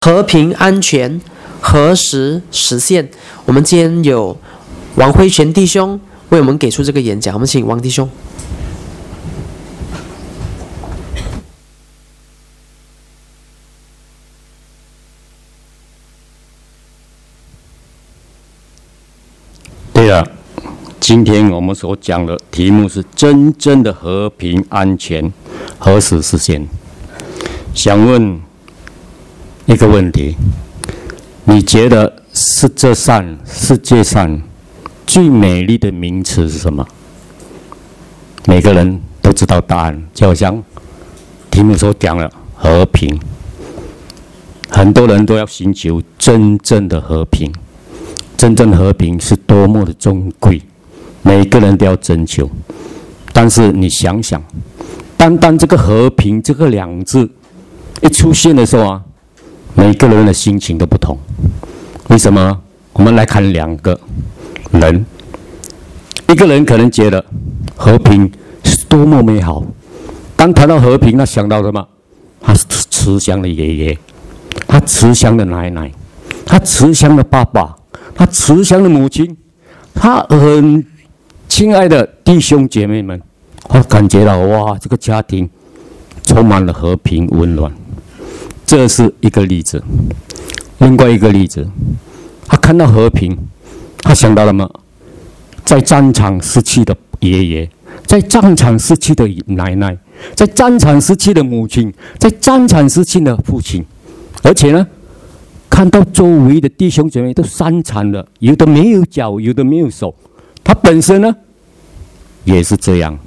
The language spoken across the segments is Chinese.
和平安全何时实现？我们今天有王辉全弟兄为我们给出这个演讲，我们请王弟兄。 对了，今天我们所讲的题目是真正的和平安全何时实现？想问一个问题，你觉得世界上最美丽的名词是什么？每个人都知道答案，就好像题目所讲的和平，很多人都要寻求真正的和平。真正的和平是多么的珍贵，每个人都要追求。但是你想想，单单这个和平这个两字一出现的时候啊，每个人的心情都不同。为什么？我们来看两个人，一个人可能觉得和平是多么美好，当谈到和平，他想到什么？他慈祥的爷爷，他慈祥的奶奶，他慈祥的爸爸，他慈祥的母亲，他很亲爱的弟兄姐妹们，我感觉到哇，这个家庭充满了和平温暖。这是一个例子。另外一个例子，他看到和平，他想到了吗？在战场失去的爷爷，在战场失去的奶奶，在战场失去的母亲，在战场失去的父亲，而且呢，看到周围的弟兄姐妹都伤残了，有的没有脚，有的没有手，他本身呢也是这样。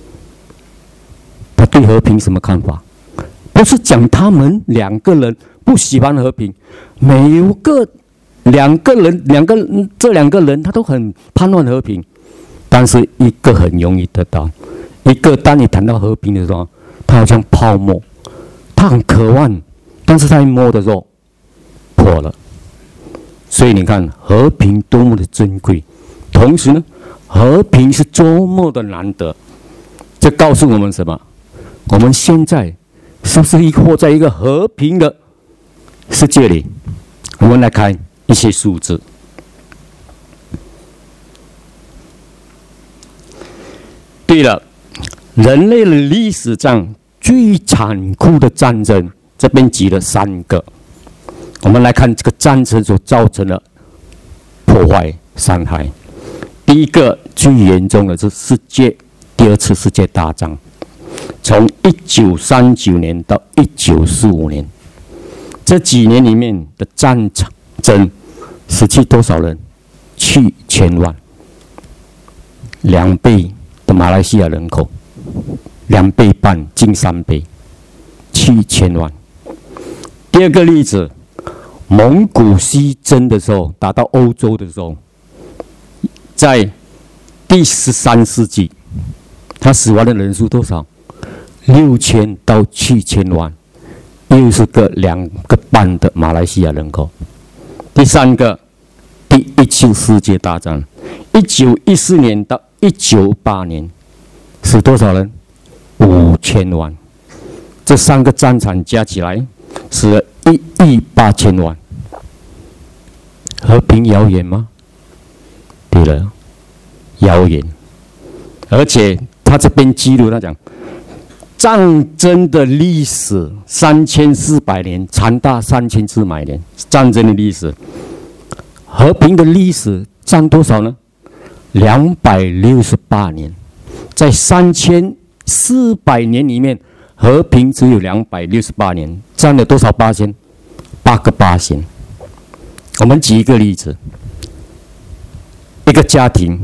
他对和平什么看法？不是讲他们两个人不喜欢和平，这两个人他都很盼望和平，但是一个很容易得到，一个当你谈到和平的时候，他好像泡沫，他很渴望，但是他一摸的时候破了。所以你看，和平多么的珍贵，同时呢，和平是多么的难得。这告诉我们什么？我们现在是不是活在一个和平的世界里？我们来看一些数字。对了，人类的历史上最残酷的战争，这边举了3个。我们来看这个战争所造成的破坏伤害。第一个最严重的是第二次世界大战，从1939年到1945年，这几年里面的战争失去多少人？7000万，2倍的马来西亚人口，2倍半，近3倍，7000万。第二个例子，蒙古西征的时候，打到欧洲的时候，在第13世纪，他死亡的人数多少？6000到7000万，又是2个半的马来西亚人口。第三个，第一次世界大战，1914年到1958年，死多少人？5000万。这3个战场加起来，死了18000万。和平遥远吗？对了，遥远。而且他这边记录，他讲战争的历史3400年，长达3400年，战争的历史。和平的历史占多少呢？268年。在3400年里面，和平只有268年，占了多少%？8%。我们举一个例子，一个家庭，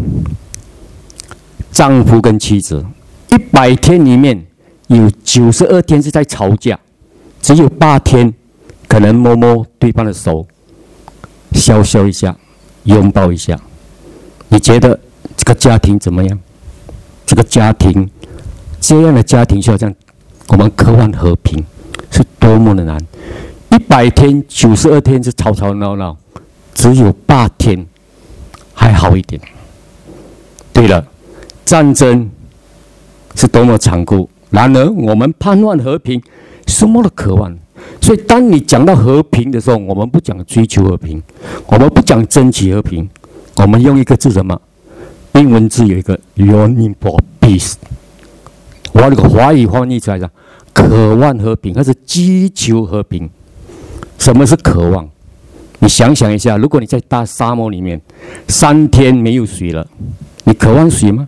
丈夫跟妻子100天里面有92天是在吵架，只有8天可能摸摸对方的手，笑笑一下，拥抱一下。你觉得这个家庭怎么样？这个家庭，这样的家庭就好像我们渴望和平，是多么的难。100天、92天是吵吵闹闹，只有8天还好一点。对了，战争是多么残酷，然而我们盼望和平，什么的渴望， 所以当你讲到和平的时候，我们不讲追求和平，我们不讲争取和平，我们用一个字什么？英文字有一个 yearning for peace。我那个华语翻译出来的，渴望和平，还是追求和平？什么是渴望？你想想一下，如果你在大沙漠里面3天没有水了，你渴望水吗？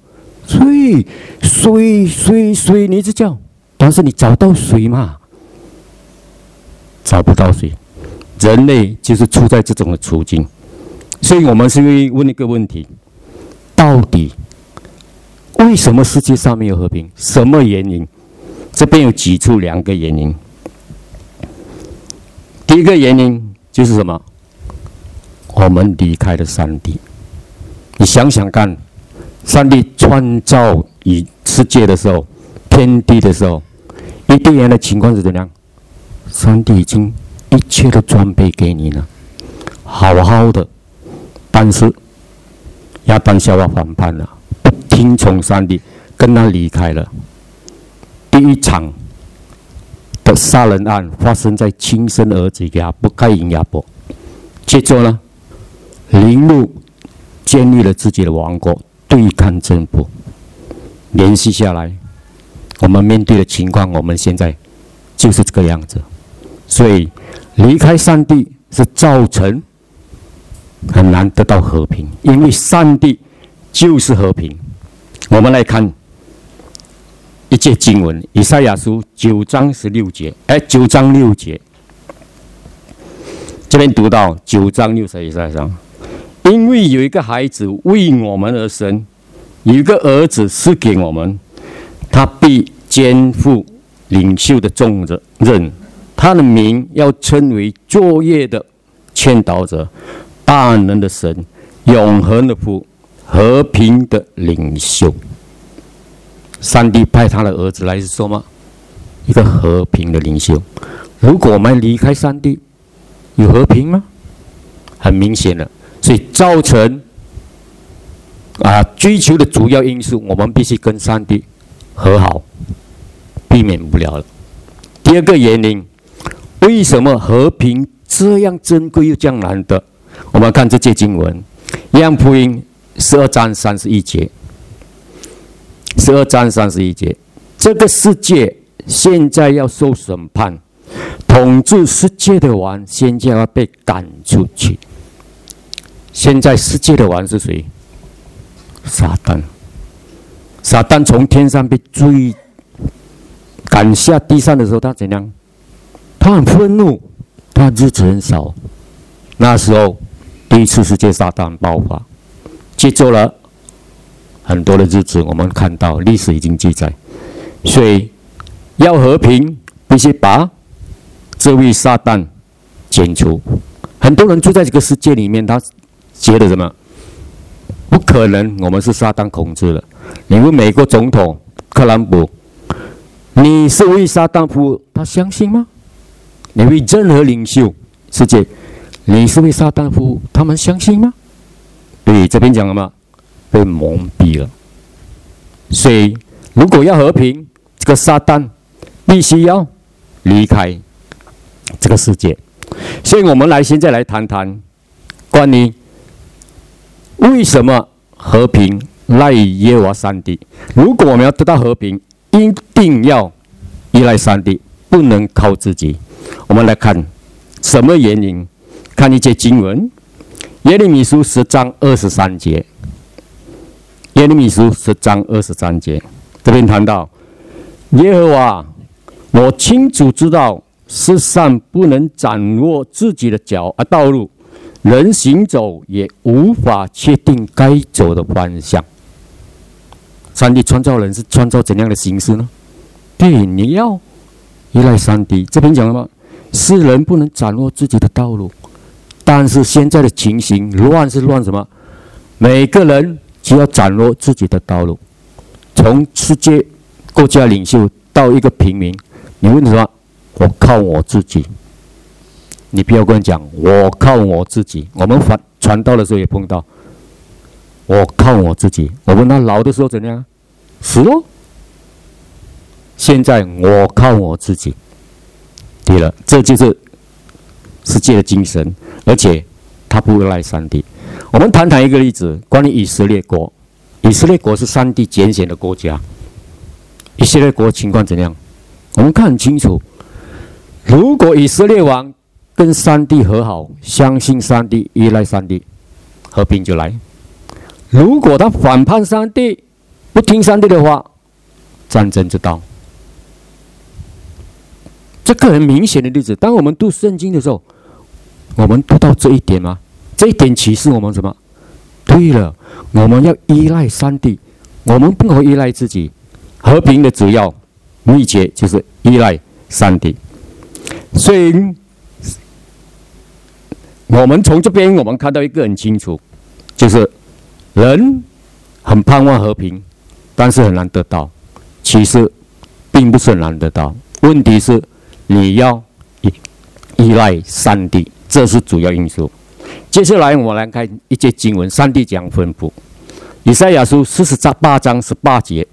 水，你一直叫，但是你找到水吗？找不到水。人类就是处在这种的处境，所以我们是会问一个问题：到底为什么世界上没有和平？什么原因？这边有举出2个原因。第一个原因就是什么？我们离开了上帝。你想想看，上帝创造世界的时候，天地的时候，伊甸园的情况是怎样？上帝已经一切的装备给你了，好好的，但是亚当夏娃反叛了，不听从上帝，跟他离开了。第一场的杀人案发生在亲生儿子该隐亚伯。接着呢，陵墓建立了自己的王国，对抗政府。联系下来，我们面对的情况，我们现在就是这个样子。所以离开上帝是造成很难得到和平，因为上帝就是和平。我们来看一节经文，以赛亚书9章6节，这边读到9章6节以赛亚书，因为有一个孩子为我们而生，有一个儿子赐给我们，他必肩负领袖的重任，他的名要称为作业的劝导者，大能的神，永恒的父，和平的领袖。上帝派他的儿子来是说吗？一个和平的领袖。如果我们离开上帝，有和平吗？很明显的，所以造成追求的主要因素，我们必须跟上帝和好，避免不了了。第二个原因，为什么和平这样珍贵又这样难得？我们看这节经文，约翰福音12章31节。12章31节，这个世界现在要受审判，统治世界的王现在要被赶出去。现在世界的王是谁？撒旦。撒旦从天上被赶下地上的时候，他怎样？他很愤怒，他日子很少。那时候第一次世界撒旦爆发，接着了很多的日子，我们看到历史已经记载。所以要和平，必须把这位撒旦剪除。很多人住在这个世界里面，他觉得什么？不可能，我们是撒旦控制的。你问美国总统特朗普，你是为撒旦服务，他相信吗？你为任何领袖世界，你是为撒旦服务，他们相信吗？对，这边讲了吗？被蒙蔽了。所以如果要和平，这个撒旦必须要离开这个世界。所以我们现在来谈谈关于为什么和平赖于耶和华上帝。如果我们要得到和平，一定要依赖上帝，不能靠自己。我们来看什么原因，看一节经文，耶利米书10章23节。耶利米书10章23节，这边谈到耶和华，我清楚知道世上不能掌握自己的道路，人行走也无法确定该走的方向。上帝创造人是创造怎样的形式呢？对，你要依赖上帝。这边讲了吗？世人不能掌握自己的道路，但是现在的情形乱是乱什么？每个人只要掌握自己的道路，从世界国家领袖到一个平民，你问什么？我靠我自己。你不要跟人讲我靠我自己。我们传道的时候也碰到，我靠我自己。我问他老的时候怎样？死了。现在我靠我自己。 对了，这就是世界的精神，而且他不依赖上帝。我们谈谈一个例子，关于以色列国。以色列国是上帝拣选的国家。以色列国情况怎样？我们看很清楚。如果以色列王跟上帝和好，相信上帝，依赖上帝，和平就来。如果他反叛上帝，不听上帝的话，战争就到。这个很明显的例子。当我们读圣经的时候，我们读到这一点吗？这一点启示我们什么？对了，我们要依赖上帝，我们不能依赖自己。和平的主要秘诀就是依赖上帝。所以，我们从这边我们看到一个很清楚，就是人很盼望和平，但是很难得到。其实并不是很难得到，问题是你要依赖上帝，这是主要因素。接下来我们来看一节经文，上帝讲吩咐，以赛亚书48章18节，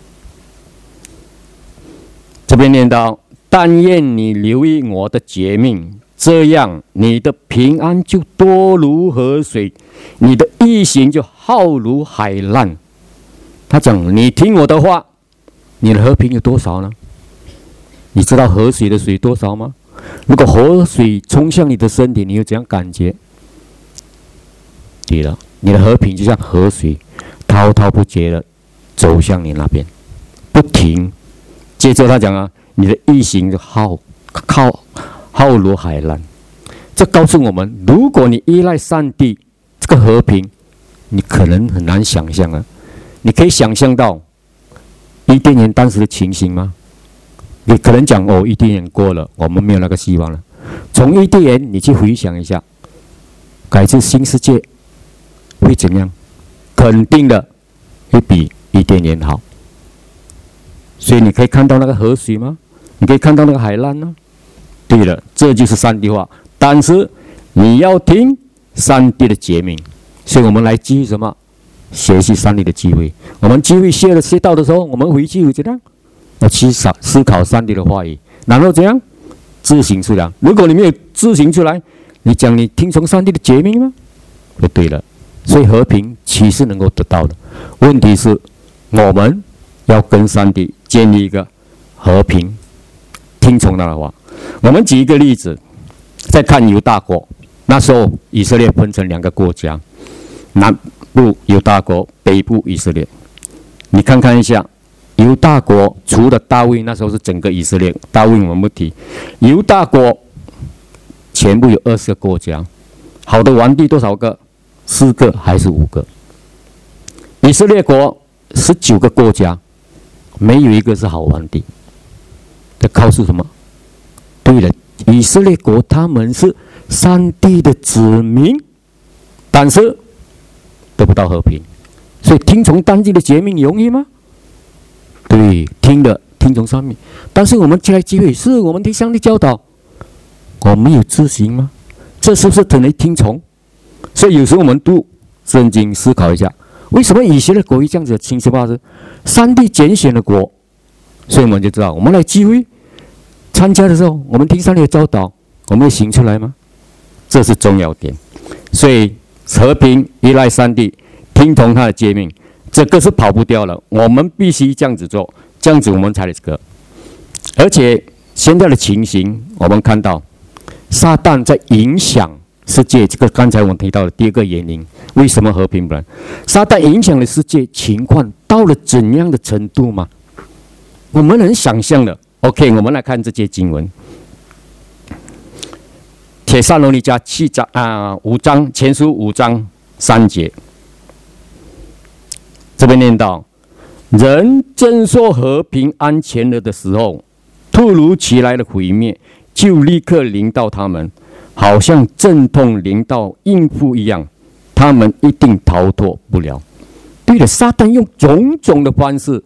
这边念到：但愿你留意我的诫命，这样你的平安就多如河水，你的义行就浩如海浪。他讲，你听我的话，你的和平有多少呢？你知道河水的水多少吗？如果河水冲向你的身体，你有怎样感觉？对了，你的和平就像河水，滔滔不绝的走向你那边，不停。接着他讲啊，你的义行就浩如海浪。这告诉我们，如果你依赖上帝，这个和平，你可能很难想象啊。你可以想象到伊甸园当时的情形吗？你可能讲伊甸园过了，我们没有那个希望了。从伊甸园，你去回想一下，改制新世界会怎样？肯定的会比伊甸园好。所以你可以看到那个河水吗？你可以看到那个海浪吗？对了，这就是上帝话。但是你要听上帝的诫命。所以我们来基于什么？学习上帝的机会。我们机会学到的时候，我们回去怎样？要去思考上帝的话语，然后怎样自行出来。如果你没有自行出来，你讲你听从上帝的诫命吗？不对了。所以和平其实能够得到的，问题是我们要跟上帝建立一个和平，听从他的话。我们举一个例子，再看犹大国。那时候以色列分成2个国家，南部犹大国，北部以色列。你看看一下，犹大国除了大卫，那时候是整个以色列，大卫我们不提。犹大国全部有20个国家，好的皇帝多少个？4个还是5个？以色列国19个国家，没有一个是好皇帝。这告诉什么？对了，以色列国他们是上帝的子民，但是得不到和平。所以听从上帝的诫命容易吗？对，听从上面。但是我们起来机会是我们听上帝教导，我们有自行吗？这是不是等于听从？所以有时候我们读圣经思考一下，为什么以色列国会这样子的情形发生？上帝拣选的国，所以我们就知道，我们来聚会参加的时候，我们听上帝的教导，我们会行出来吗？这是重要点。所以和平依赖上帝，听从他的诫命，这个是跑不掉了。我们必须这样子做，这样子我们才有这个。而且现在的情形，我们看到撒旦在影响世界，这个刚才我们提到的第2个原因，为什么和平不能？撒旦影响了世界情况到了怎样的程度吗？我们能想象的。OK， 我们来看这节经文，帖撒罗尼迦5章，前书5章3节，这边念到：人正说和平安全了的时候，突如其来的毁灭就立刻临到他们，好像阵痛临到孕妇一样，他们一定逃脱不了。对了，撒旦用种种的方式，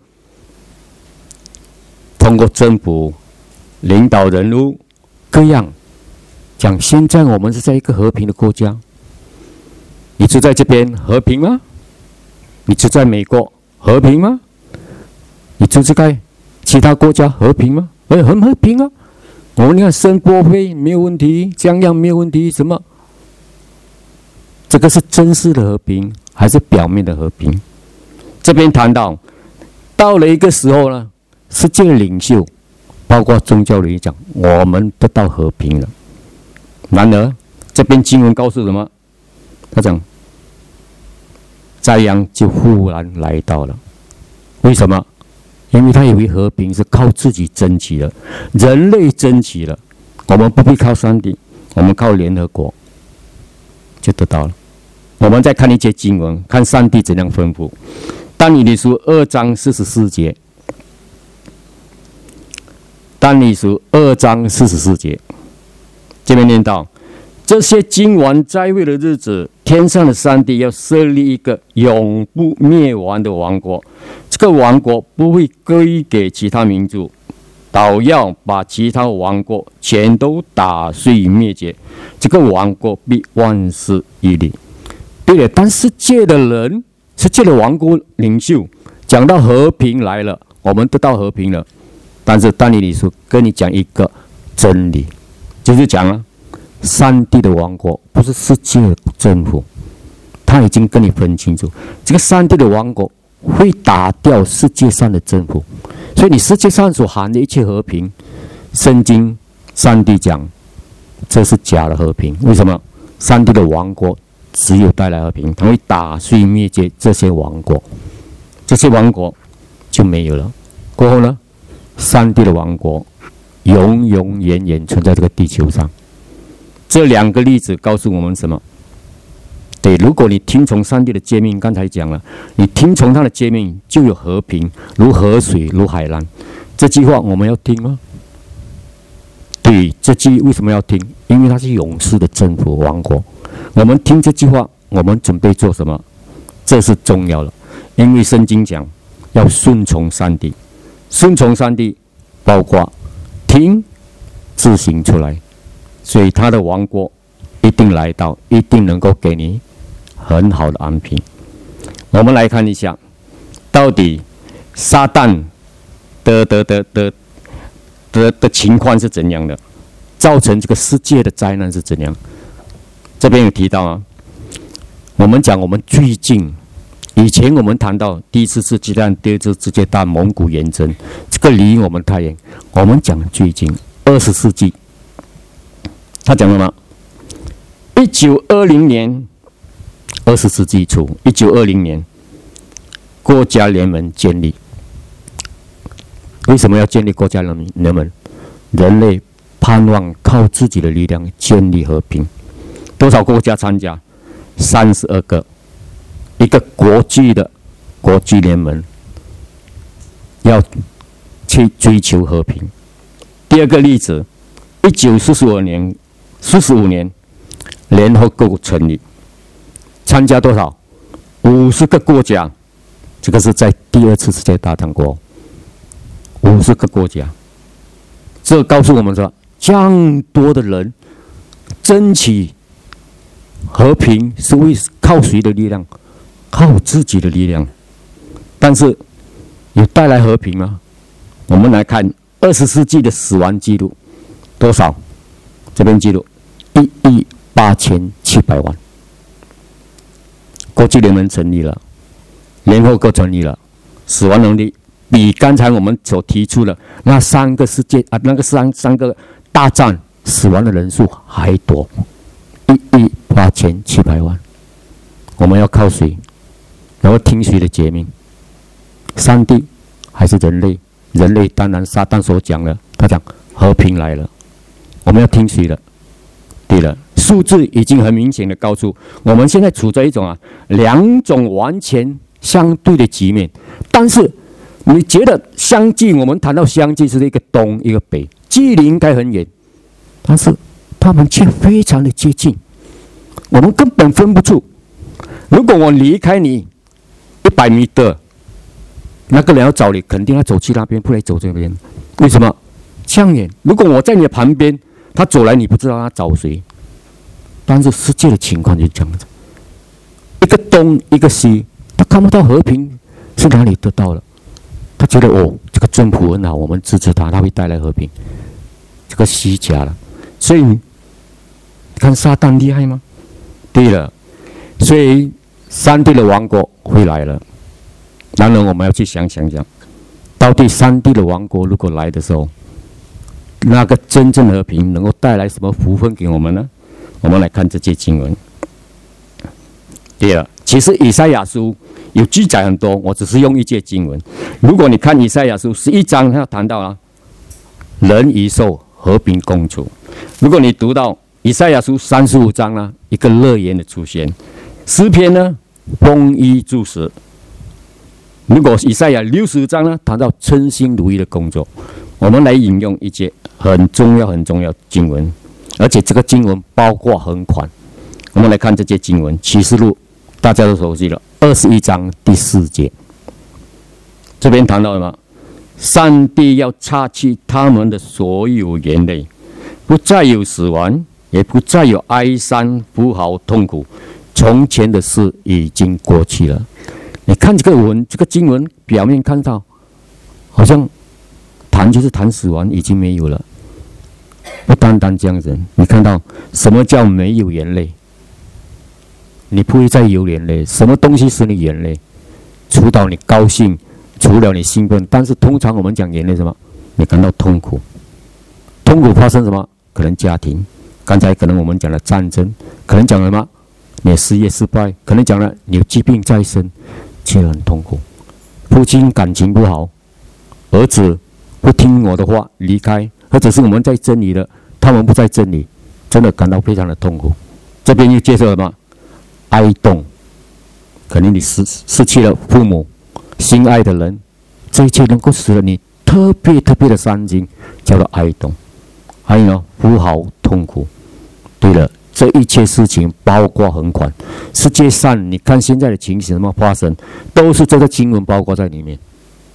通过政府、领导人物各样讲，现在我们是在一个和平的国家，你住在这边和平吗？你住在美国和平吗？你住在其他国家和平吗？很和平啊。 我们看生波非没有问题，降样没有问题，什么？这个是真实的和平，还是表面的和平？这边谈到，到了一个时候呢，世界的领袖，包括宗教领袖讲，我们得到和平了。然而，这边经文告诉什么？他讲，灾殃就忽然来到了。为什么？因为他以为和平是靠自己争取的，人类争取了，我们不必靠上帝，我们靠联合国就得到了。我们再看一节经文，看上帝怎样吩咐。但以理书2章44节，但以理书2章44节，这边念到：这些经完灾祸的日子，天上的上帝要设立一个永不灭亡的王国。这个王国不会归给其他民族，倒要把其他王国全都打碎灭绝。这个王国必万世屹立。对了，当世界的人、世界的王国领袖讲到和平来了，我们得到和平了，但是但以理书跟你讲一个真理，就是讲了，上帝的王国不是世界的政府，他已经跟你分清楚，这个上帝的王国会打掉世界上的政府，所以你世界上所含的一切和平，圣经上帝讲这是假的和平。为什么？上帝的王国只有带来和平，他会打碎灭绝这些王国，这些王国就没有了。过后呢，上帝的王国永永远远存在这个地球上。这两个例子告诉我们什么？对，如果你听从上帝的诫命，刚才讲了，你听从他的诫命，就有和平，如河水，如海浪。这句话我们要听吗？对，这句为什么要听？因为它是永世的政府王国。我们听这句话，我们准备做什么？这是重要的，因为圣经讲要顺从上帝，顺从上帝包括听、自行出来，所以他的王国一定来到，一定能够给你很好的安平。我们来看一下，到底撒旦的情况是怎样的，造成这个世界的灾难是怎样。这边有提到啊，我们讲我们最近，以前我们谈到第一次世界大战、第二次世界大战、蒙古远征，这个离我们太远。我们讲最近20世纪，他讲了吗？1920年，20世纪初，1920年，国家联盟建立。为什么要建立国家联盟？人类盼望靠自己的力量建立和平。多少国家参加？32个，一个国际联盟要去追求和平。第二个例子，1945年，联合国成立，参加多少？50个国家，这个是在第二次世界大战过后，50个国家。这告诉我们说，这样多的人争取和平是为靠谁的力量？靠自己的力量。但是有带来和平吗？我们来看20世纪的死亡记录多少？这边记录18700万。国际联盟成立了，联合国成立了，死亡能力比刚才我们所提出的那三个三个大战死亡的人数还多，18700万。我们要靠谁？然后听谁的诫命？上帝还是人类？人类当然撒旦所讲的，他讲和平来了，我们要听谁的？对了，数字已经很明显的告诉我们，现在处在一种两种完全相对的局面。但是你觉得相距？我们谈到相距是一个东一个北，距离应该很远，但是他们却非常的接近，我们根本分不出。如果我离开你100米的，那个人要找你，肯定要走去那边，不来走这边。为什么？这样远。如果我在你的旁边，他走来，你不知道他找谁。但是世界的情况就是这样子，一个东一个西，他看不到和平是哪里得到了。他觉得这个政府很好，我们支持他，他会带来和平。 这个虚假了。所以你看撒旦厉害吗？对了，所以上帝的王国会来了。当然我们要去想，到底上帝的王国如果来的时候，那个真正和平能够带来什么福分给我们呢？我们来看这些经文。第二，其实以赛亚书有记载很多，我只是用一节经文。如果你看以赛亚书11章，他谈到了人与兽和平共处。如果你读到以赛亚书35章呢，一个乐园的出现。诗篇呢，丰衣足食。如果以赛亚60章呢，谈到称心如意的工作。我们来引用一节很重要的经文，而且这个经文包括很宽。我们来看这节经文，启示录大家都熟悉了，21章第4节。这边谈到什么？上帝要擦去他们的所有眼泪，不再有死亡，也不再有哀伤、呼号、痛苦，从前的事已经过去了。你看这个经文，表面看到好像就是谈死亡已经没有了，不单单这样子。你看到什么叫没有眼泪？你不会再有眼泪。什么东西使你眼泪？除了你高兴，除了你兴奋，但是通常我们讲眼泪什么？你感到痛苦。痛苦发生什么？可能家庭，刚才可能我们讲了战争，可能讲了什么？你的事业失败，可能讲了你有疾病在身，却很痛苦。父亲感情不好，儿子不听我的话离开，或者是我们在真理的，他们不在真理，真的感到非常的痛苦。这边又接受什么？哀痛，可能你失去了父母、心爱的人，这一切能够使得你特别的伤心，叫做哀痛。还有呢，呼号痛苦。对了，这一切事情包括很宽。世界上你看现在的情形什么发生，都是这个经文包括在里面。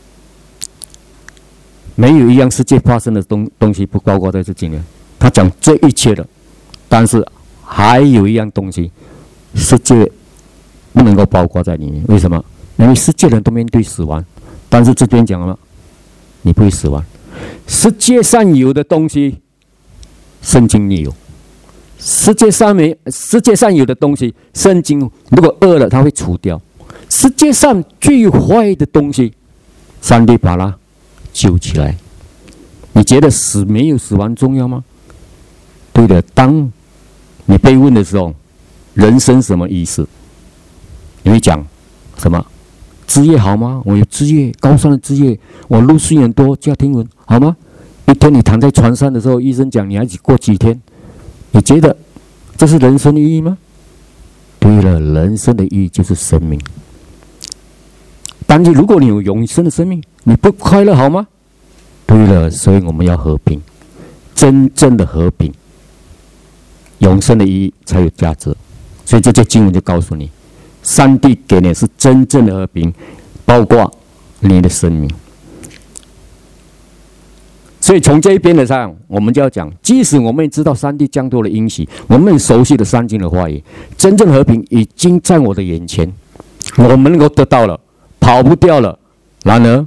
没有一样世界发生的东西不包括在这经文。他讲这一切的，但是还有一样东西，世界不能够包括在里面。为什么？因为世界人都面对死亡，但是这边讲了，你不会死亡。世界上有的东西，圣经里有。世界上有的东西，圣经如果饿了，它会除掉。世界上最坏的东西，上帝把它救起来。你觉得死没有死亡重要吗？对的，当你被问的时候，人生什么意思？你会讲什么？职业好吗？我有职业，高尚的职业，我入睡很多，家庭文好吗？一天你躺在床上的时候，医生讲你还只过几天，你觉得这是人生的意义吗？对了，人生的意义就是生命。但是如果你有永生的生命，你不快乐好吗？对了，所以我们要和平，真正的和平，永生的意义才有价值。所以这些经文就告诉你，上帝给你的是真正的和平，包括你的生命。所以从这一边的上，我们就要讲，即使我们知道上帝降多了应许，我们很熟悉的圣经的话语，真正和平已经在我的眼前，我们能够得到了，跑不掉了。然而，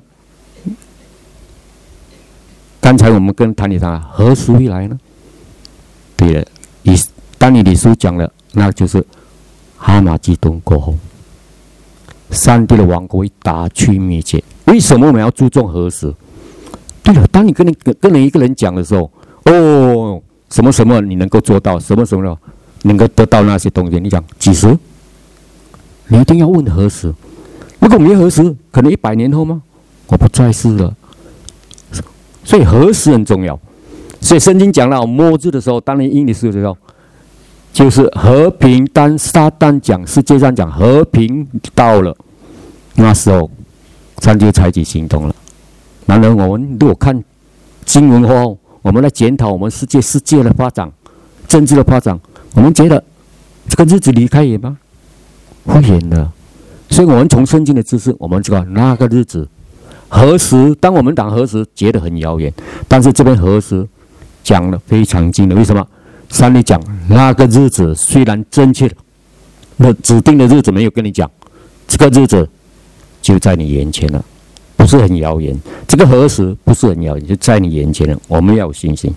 刚才我们跟谭理谈，何时会来呢？对了，当以理书讲了，那就是哈马基顿过后，上帝的王国会打去灭绝。为什么我们要注重何时？对了，当你跟一个人讲的时候，什么什么你能够做到，什么什么能够得到那些东西，你讲几时？你一定要问何时。如果没何时，可能100年后吗？我不在世了。所以何时很重要。所以圣经讲到末日的时候，当然应的是的时候，就是和平。当撒旦讲世界上讲和平到了，那时候上帝就采取行动了。然而我们如果看经文后，我们来检讨我们世界的发展，政治的发展，我们觉得这个日子离开远吗？不远了。所以我们从圣经的知识，我们知道那个日子何时，当我们讲何时觉得很遥远，但是这边何时讲了非常近的。为什么？上帝讲那个日子虽然正确的指定的日子没有跟你讲，这个日子就在你眼前了，不是很遥远。这个何时不是很遥远，就在你眼前了。我们要有信心。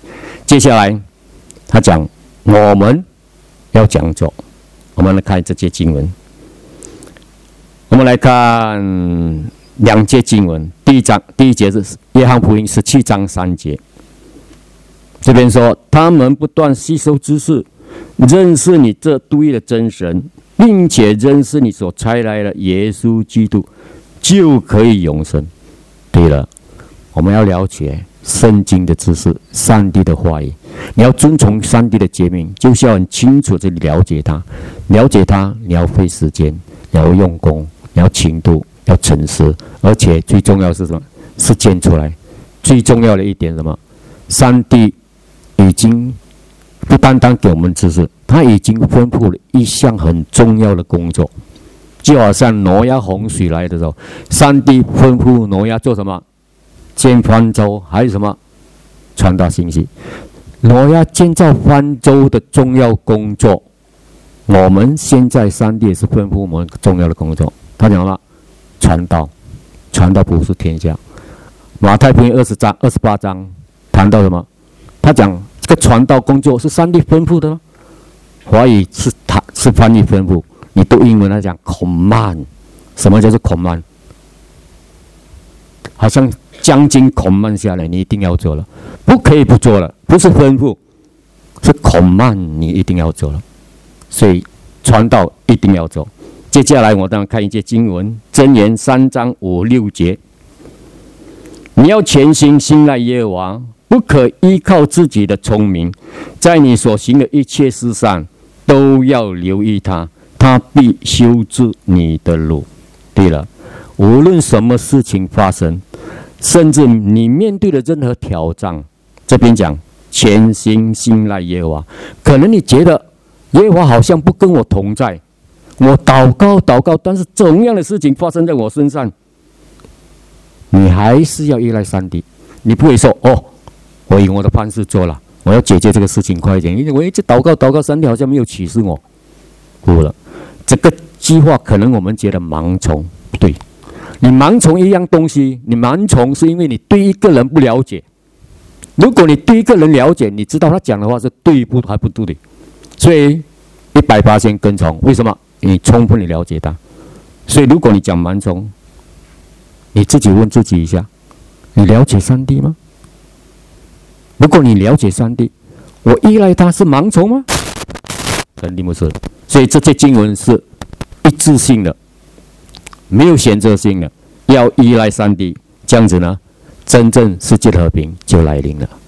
接下来他讲我们要讲做，我们来看这节经文。我们来看2节经文，第一节是约翰福音17章3节，这边说他们不断吸收知识，认识你这独一的真神，并且认识你所差来的耶稣基督，就可以永生。对了，我们要了解圣经的知识，上帝的话语，你要遵从上帝的诫命，就是要很清楚地了解他。了解他，你要费时间，你要用功，你要勤读，要诚实，而且最重要是什么？实践出来。最重要的一点是什么？上帝已经不单单给我们知识，他已经吩咐了一项很重要的工作。就好像挪亚洪水来的时候，上帝吩咐挪亚做什么？建方舟，还有什么？传达信息。挪亚建造方舟的重要工作，我们现在上帝也是吩咐我们重要的工作。他讲了，传道，传道普世天下。马太福音28章谈到什么？他讲这个传道工作是上帝吩咐的吗？华语是翻译吩咐，你读英文他讲 command， 什么叫做 command？ 好像将军 command 下来，你一定要做了，不可以不做了，不是吩咐，是 command， 你一定要做了。所以传道一定要做。接下来我当然看一节经文，箴言3章5、6节。你要全心信赖耶和华，不可依靠自己的聪明，在你所行的一切事上都要留意他，他必修治你的路。对了，无论什么事情发生，甚至你面对的任何挑战，这边讲全心信赖耶和华。可能你觉得耶和华好像不跟我同在，我祷告，但是同样的事情发生在我身上，你还是要依赖上帝。你不会说我用我的方式做了，我要解决这个事情快一点，因为我一直祷告，上帝好像没有启示我。不了，这个计划可能我们觉得盲从，不对。你盲从一样东西，你盲从是因为你对一个人不了解。如果你对一个人了解，你知道他讲的话是对不还不对，所以100%跟从。为什么？你充分的了解他。所以如果你讲盲从，你自己问自己一下，你了解上帝吗？如果你了解上帝，我依赖他是盲从吗？肯定不是。所以这些经文是一致性的，没有选择性的，要依赖上帝，这样子呢，真正世界的和平就来临了。